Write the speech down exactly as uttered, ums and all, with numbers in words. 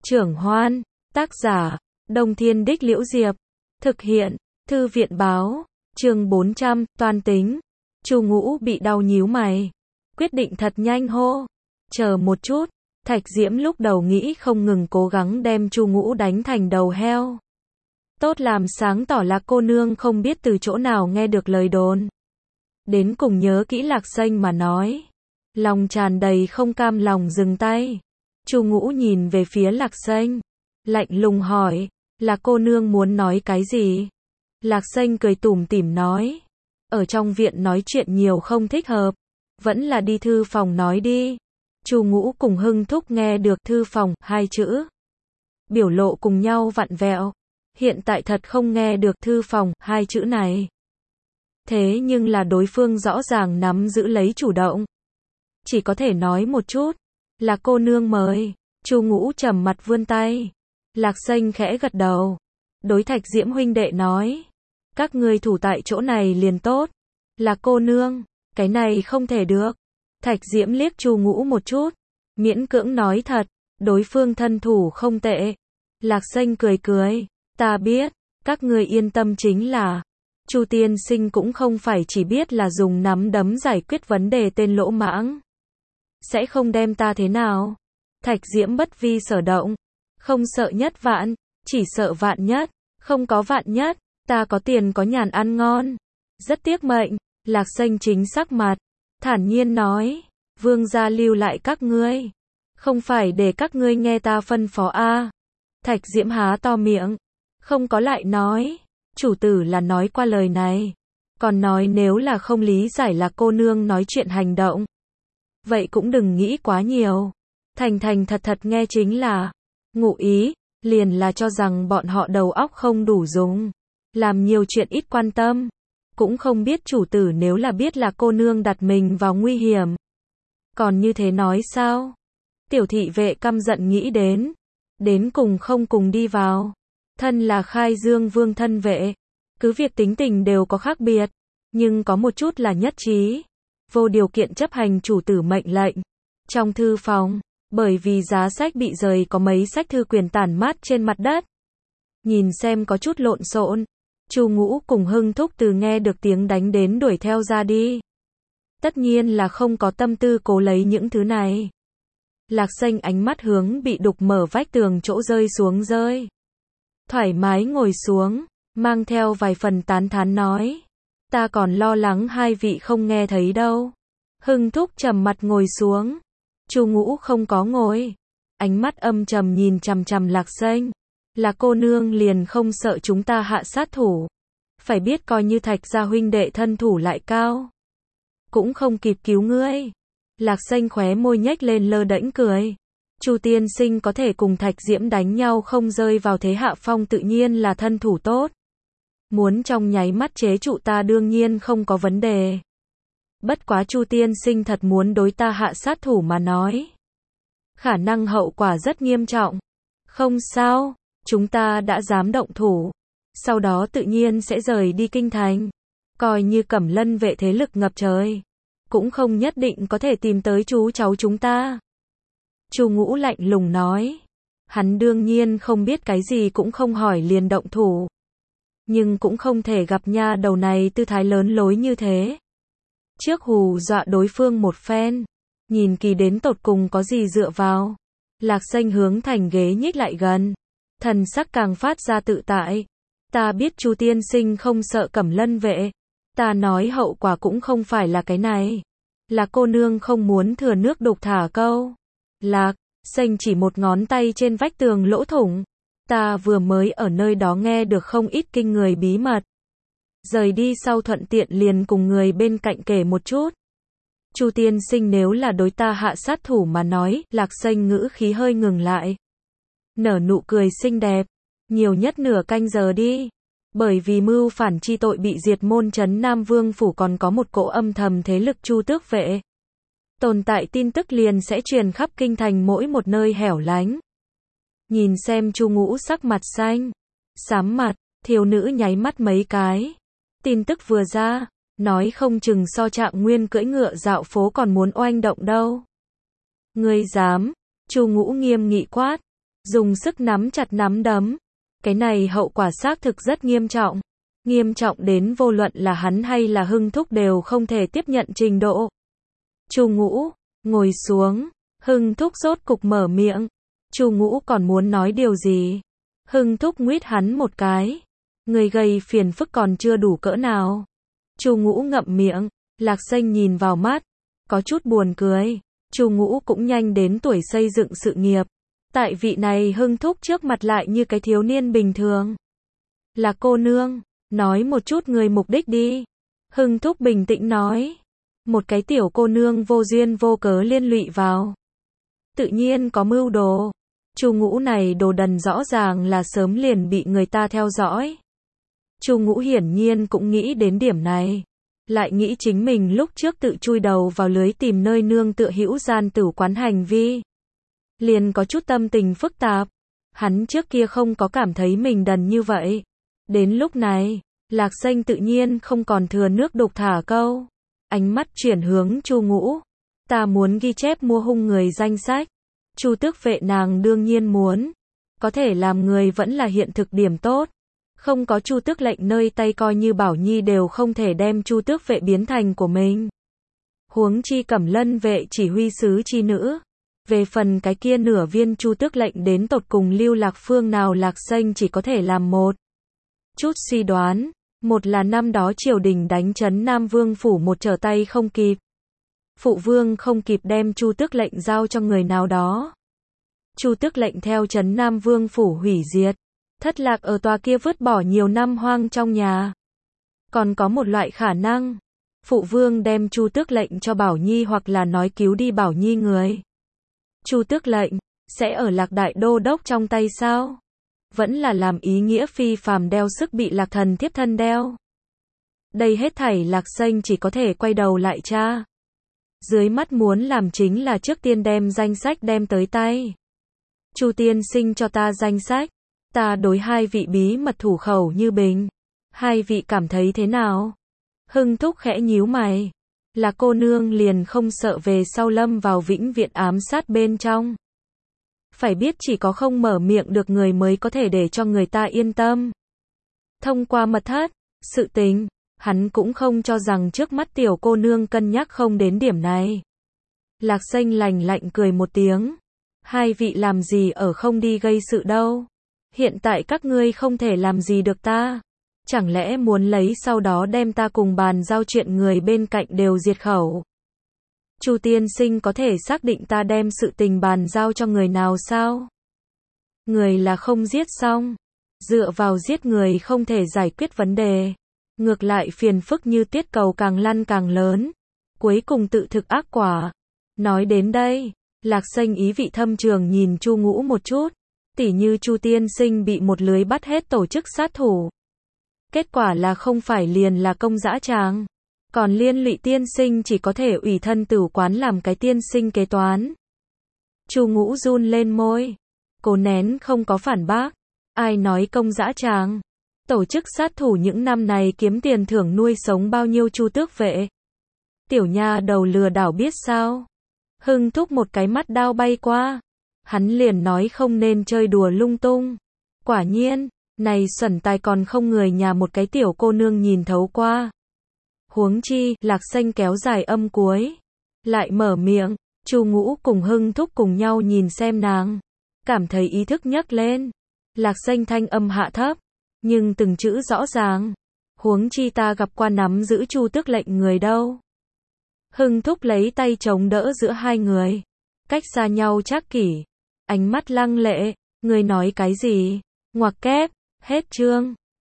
Trưởng Hoan, tác giả, Đông Thiên Đích Liễu Diệp, thực hiện, Thư viện báo, chương bốn trăm, toan tính. Chu Ngũ bị đau nhíu mày, quyết định thật nhanh hô, chờ một chút. Thạch Diễm lúc đầu nghĩ không ngừng cố gắng đem Chu Ngũ đánh thành đầu heo. Tốt làm sáng tỏ là cô nương không biết từ chỗ nào nghe được lời đồn. Đến cùng nhớ kỹ Lạc Xanh mà nói. Lòng tràn đầy không cam lòng dừng tay. Chu Ngũ nhìn về phía Lạc Xanh, lạnh lùng hỏi, là cô nương muốn nói cái gì? Lạc Xanh cười tủm tỉm nói, ở trong viện nói chuyện nhiều không thích hợp, vẫn là đi thư phòng nói đi. Chu Ngũ cùng Hưng Thúc nghe được thư phòng hai chữ, biểu lộ cùng nhau vặn vẹo. Hiện tại thật không nghe được thư phòng hai chữ này. Thế nhưng là đối phương rõ ràng nắm giữ lấy chủ động. Chỉ có thể nói một chút, là cô nương mời. Chu Ngũ trầm mặt vươn tay. Lạc Xanh khẽ gật đầu. Đối Thạch Diễm huynh đệ nói, các ngươi thủ tại chỗ này liền tốt. Là cô nương, cái này không thể được. Thạch Diễm liếc Chu Ngũ một chút, miễn cưỡng nói thật, đối phương thân thủ không tệ. Lạc Xanh cười cười, ta biết, các ngươi yên tâm chính là, Chu tiên sinh cũng không phải chỉ biết là dùng nắm đấm giải quyết vấn đề tên lỗ mãng. Sẽ không đem ta thế nào? Thạch Diễm bất vi sở động, không sợ nhất vạn, chỉ sợ vạn nhất, không có vạn nhất, ta có tiền có nhàn ăn ngon. Rất tiếc mệnh, Lạc Xanh chính sắc mặt, thản nhiên nói, vương gia lưu lại các ngươi, không phải để các ngươi nghe ta phân phó a. Thạch Diễm há to miệng, không có lại nói, chủ tử là nói qua lời này, còn nói nếu là không lý giải là cô nương nói chuyện hành động. Vậy cũng đừng nghĩ quá nhiều, thành thành thật thật nghe chính là, ngụ ý, liền là cho rằng bọn họ đầu óc không đủ dùng, làm nhiều chuyện ít quan tâm, cũng không biết chủ tử nếu là biết là cô nương đặt mình vào nguy hiểm. Còn như thế nói sao? Tiểu thị vệ căm giận nghĩ đến, đến cùng không cùng đi vào. Thân là Khai Dương Vương thân vệ, cứ việc tính tình đều có khác biệt, nhưng có một chút là nhất trí, vô điều kiện chấp hành chủ tử mệnh lệnh. Trong thư phòng, bởi vì giá sách bị rời có mấy sách thư quyền tản mát trên mặt đất. Nhìn xem có chút lộn xộn, Chu Ngũ cùng Hưng Thúc từ nghe được tiếng đánh đến đuổi theo ra đi. Tất nhiên là không có tâm tư cố lấy những thứ này. Lạc Xanh ánh mắt hướng bị đục mở vách tường chỗ rơi xuống rơi. Thoải mái ngồi xuống, mang theo vài phần tán thán nói, ta còn lo lắng hai vị không nghe thấy đâu. Hưng Thúc trầm mặt ngồi xuống, Chu Ngũ không có ngồi, ánh mắt âm trầm nhìn chằm chằm Lạc Xanh, là cô nương liền không sợ chúng ta hạ sát thủ. Phải biết coi như Thạch gia huynh đệ thân thủ lại cao, cũng không kịp cứu ngươi. Lạc Xanh khóe môi nhếch lên lơ đễnh cười. Chu tiên sinh có thể cùng Thạch Diễm đánh nhau không rơi vào thế hạ phong tự nhiên là thân thủ tốt. Muốn trong nháy mắt chế trụ ta đương nhiên không có vấn đề. Bất quá Chu tiên sinh thật muốn đối ta hạ sát thủ mà nói, khả năng hậu quả rất nghiêm trọng. Không sao, chúng ta đã dám động thủ, sau đó tự nhiên sẽ rời đi kinh thành. Coi như Cẩm Lân vệ thế lực ngập trời, cũng không nhất định có thể tìm tới chú cháu chúng ta. Chu Ngũ lạnh lùng nói, hắn đương nhiên không biết cái gì cũng không hỏi liền động thủ. Nhưng cũng không thể gặp nha đầu này tư thái lớn lối như thế. Trước hù dọa đối phương một phen, nhìn kỳ đến tột cùng có gì dựa vào. Lạc Xanh hướng thành ghế nhích lại gần, thần sắc càng phát ra tự tại. Ta biết Chu tiên sinh không sợ Cẩm Lân vệ, ta nói hậu quả cũng không phải là cái này, là cô nương không muốn thừa nước đục thả câu. Lạc Xanh chỉ một ngón tay trên vách tường lỗ thủng, ta vừa mới ở nơi đó nghe được không ít kinh người bí mật. Rời đi sau thuận tiện liền cùng người bên cạnh kể một chút. Chu tiên sinh nếu là đối ta hạ sát thủ mà nói, Lạc Xanh ngữ khí hơi ngừng lại, nở nụ cười xinh đẹp, nhiều nhất nửa canh giờ đi. Bởi vì mưu phản chi tội bị diệt môn trấn Nam Vương phủ còn có một cỗ âm thầm thế lực Chu tước vệ. Tồn tại tin tức liền sẽ truyền khắp kinh thành mỗi một nơi hẻo lánh. Nhìn xem Chu Ngũ sắc mặt xanh, xám mặt, thiếu nữ nháy mắt mấy cái. Tin tức vừa ra, nói không chừng so Trạng Nguyên cưỡi ngựa dạo phố còn muốn oanh động đâu. Ngươi dám? Chu Ngũ nghiêm nghị quát. dùng sức nắm chặt nắm đấm. Cái này hậu quả xác thực rất nghiêm trọng. Nghiêm trọng đến vô luận là hắn hay là Hưng Thúc đều không thể tiếp nhận trình độ. Chu Ngũ, ngồi xuống. Hưng Thúc rốt cục mở miệng. Chu Ngũ còn muốn nói điều gì? Hưng Thúc nguýt hắn một cái. Người gây phiền phức còn chưa đủ cỡ nào. Chu Ngũ ngậm miệng. Lạc Xanh nhìn vào mắt. Có chút buồn cười. Chu Ngũ cũng nhanh đến tuổi xây dựng sự nghiệp. Tại vị này Hưng Thúc trước mặt lại như cái thiếu niên bình thường. Là cô nương, nói một chút người mục đích đi. Hưng Thúc bình tĩnh nói. Một cái tiểu cô nương vô duyên vô cớ liên lụy vào. Tự nhiên có mưu đồ. Chu Ngũ này đồ đần rõ ràng là sớm liền bị người ta theo dõi. Chu Ngũ hiển nhiên cũng nghĩ đến điểm này. Lại nghĩ chính mình lúc trước tự chui đầu vào lưới tìm nơi nương tựa hữu gian tử quán hành vi. Liền có chút tâm tình phức tạp. Hắn trước kia không có cảm thấy mình đần như vậy. Đến lúc này, Lạc Xanh tự nhiên không còn thừa nước đục thả câu. Ánh mắt chuyển hướng Chu Ngũ. Ta muốn ghi chép mua hung người danh sách. Chu Tước Vệ nàng đương nhiên muốn. Có thể làm người vẫn là hiện thực điểm tốt. Không có Chu Tước lệnh nơi tay coi như Bảo Nhi đều không thể đem Chu Tước Vệ biến thành của mình. Huống chi Cẩm Lân Vệ chỉ huy sứ chi nữ. Về phần cái kia nửa viên Chu Tước lệnh đến tột cùng lưu lạc phương nào, Lạc Xanh chỉ có thể làm một chút suy đoán. Một là năm đó triều đình đánh trấn Nam Vương phủ một trở tay không kịp. Phụ vương không kịp đem Chu Tước lệnh giao cho người nào đó. Chu Tước lệnh theo trấn Nam Vương phủ hủy diệt. Thất lạc ở tòa kia vứt bỏ nhiều năm hoang trong nhà. Còn có một loại khả năng. Phụ vương đem Chu Tước lệnh cho Bảo Nhi hoặc là nói cứu đi Bảo Nhi người. Chu Tước lệnh sẽ ở Lạc Đại Đô Đốc trong tay sao? Vẫn là làm ý nghĩa phi phàm đeo sức bị Lạc Thần thiếp thân đeo. Đây hết thảy Lạc Xanh chỉ có thể quay đầu lại tra. Dưới mắt muốn làm chính là trước tiên đem danh sách đem tới tay. Chu tiên sinh cho ta danh sách. Ta đối hai vị bí mật thủ khẩu như bình. Hai vị cảm thấy thế nào? Hưng Thúc khẽ nhíu mày. Là cô nương liền không sợ về sau lâm vào vĩnh viễn ám sát bên trong. Phải biết chỉ có không mở miệng được người mới có thể để cho người ta yên tâm. Thông qua mật thất, sự tình, hắn cũng không cho rằng trước mắt tiểu cô nương cân nhắc không đến điểm này. Lạc Xanh lành lạnh cười một tiếng. Hai vị làm gì ở không đi gây sự đâu. Hiện tại các ngươi không thể làm gì được ta. Chẳng lẽ muốn lấy sau đó đem ta cùng bàn giao chuyện người bên cạnh đều diệt khẩu. Chu tiên sinh có thể xác định ta đem sự tình bàn giao cho người nào sao? Người là không giết xong. Dựa vào giết người không thể giải quyết vấn đề. Ngược lại phiền phức như tiết cầu càng lăn càng lớn. Cuối cùng tự thực ác quả. Nói đến đây, Lạc Xanh ý vị thâm trường nhìn Chu Ngũ một chút. Tỉ như Chu tiên sinh bị một lưới bắt hết tổ chức sát thủ. Kết quả là không phải liền là công dã tràng. Còn liên lụy tiên sinh chỉ có thể ủy thân tử quán làm cái tiên sinh kế toán. Chu Ngũ run lên môi. Cố nén không có phản bác. Ai nói công dã tràng? Tổ chức sát thủ những năm này kiếm tiền thưởng nuôi sống bao nhiêu Chu Tước Vệ? Tiểu nha đầu lừa đảo biết sao? Hưng Thúc một cái mắt đao bay qua. Hắn liền nói không nên chơi đùa lung tung. Quả nhiên, này xuẩn tài còn không người nhà một cái tiểu cô nương nhìn thấu qua. Huống chi, Lạc Xanh kéo dài âm cuối. Lại mở miệng, Chu Ngũ cùng Hưng Thúc cùng nhau nhìn xem nàng. Cảm thấy ý thức nhấc lên. Lạc Xanh thanh âm hạ thấp. Nhưng từng chữ rõ ràng. Huống chi ta gặp qua nắm giữ Chu Tước lệnh người đâu. Hưng Thúc lấy tay chống đỡ giữa hai người. Cách xa nhau trác kỷ. Ánh mắt lăng lệ. Người nói cái gì? Ngoặc kép. Hết chương.